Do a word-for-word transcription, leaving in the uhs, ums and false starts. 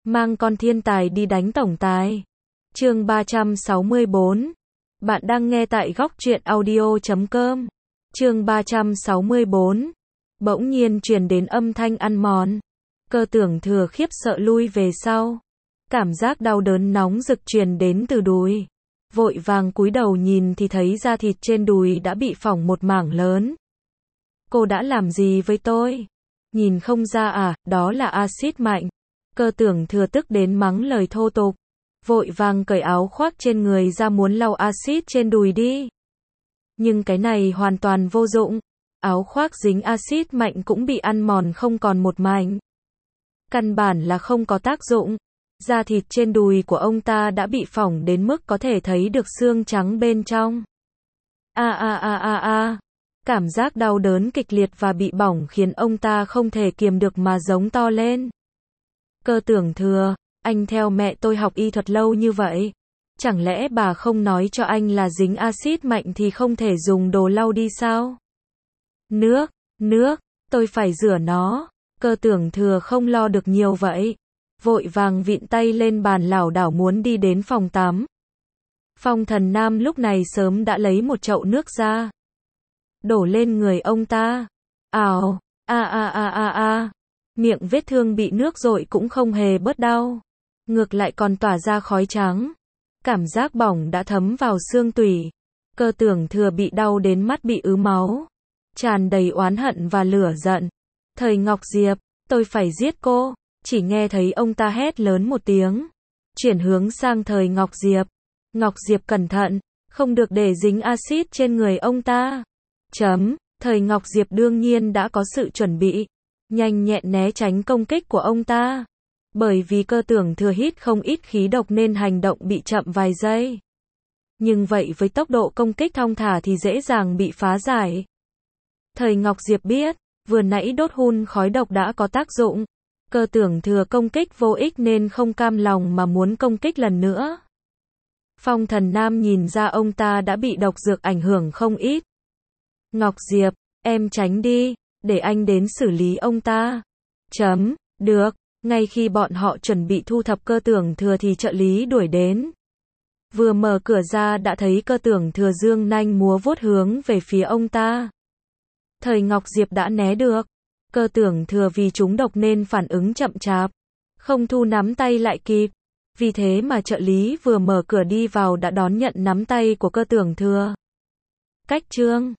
mang con thiên tài đi đánh tổng tài. Chương ba trăm sáu mươi bốn. Bạn đang nghe tại góc truyện audio chấm com. Chương ba trăm sáu mươi bốn. Bỗng nhiên truyền đến âm thanh ăn mòn. Cơ Tưởng Thừa khiếp sợ lui về sau. Cảm giác đau đớn nóng rực truyền đến từ đùi. Vội vàng cúi đầu nhìn thì thấy da thịt trên đùi đã bị phỏng một mảng lớn. Cô đã làm gì với tôi? Nhìn không ra à, đó là axit mạnh. Cơ Tưởng Thừa tức đến mắng lời thô tục. Vội vàng cởi áo khoác trên người ra muốn lau axit trên đùi đi. Nhưng cái này hoàn toàn vô dụng. Áo khoác dính axit mạnh cũng bị ăn mòn không còn một mảnh. Căn bản là không có tác dụng. Da thịt trên đùi của ông ta đã bị phỏng đến mức có thể thấy được xương trắng bên trong. A a a a a. Cảm giác đau đớn kịch liệt và bị bỏng khiến ông ta không thể kiềm được mà giống to lên. Cơ Tưởng Thừa, anh theo mẹ tôi học y thuật lâu như vậy. Chẳng lẽ bà không nói cho anh là dính axit mạnh thì không thể dùng đồ lau đi sao? Nước, nước, tôi phải rửa nó. Cơ Tưởng Thừa không lo được nhiều vậy. Vội vàng vịn tay lên bàn lảo đảo muốn đi đến phòng tắm. Phong Thần Nam lúc này sớm đã lấy một chậu nước ra. Đổ lên người ông ta. Ào, a a a a a. Miệng vết thương bị nước dội cũng không hề bớt đau. Ngược lại còn tỏa ra khói trắng. Cảm giác bỏng đã thấm vào xương tủy. Cơ Tưởng Thừa bị đau đến mắt bị ứ máu. Tràn đầy oán hận và lửa giận. Thời Ngọc Diệp, tôi phải giết cô. Chỉ nghe thấy ông ta hét lớn một tiếng. Chuyển hướng sang Thời Ngọc Diệp. Ngọc Diệp cẩn thận, không được để dính axit trên người ông ta. Chấm, Thời Ngọc Diệp đương nhiên đã có sự chuẩn bị. Nhanh nhẹn né tránh công kích của ông ta. Bởi vì Cơ Tưởng Thừa hít không ít khí độc nên hành động bị chậm vài giây. Nhưng vậy với tốc độ công kích thong thả thì dễ dàng bị phá giải. Thời Ngọc Diệp biết, vừa nãy đốt hun khói độc đã có tác dụng. Cơ Tưởng Thừa công kích vô ích nên không cam lòng mà muốn công kích lần nữa. Phong Thần Nam nhìn ra ông ta đã bị độc dược ảnh hưởng không ít. Ngọc Diệp, em tránh đi, để anh đến xử lý ông ta. Chấm, được, ngay khi bọn họ chuẩn bị thu thập Cơ Tưởng Thừa thì trợ lý đuổi đến. Vừa mở cửa ra đã thấy Cơ Tưởng Thừa dương nanh múa vuốt hướng về phía ông ta. Thời Ngọc Diệp đã né được. Cơ Tưởng Thừa vì trúng độc nên phản ứng chậm chạp. Không thu nắm tay lại kịp. Vì thế mà trợ lý vừa mở cửa đi vào đã đón nhận nắm tay của Cơ Tưởng Thừa. Cách chương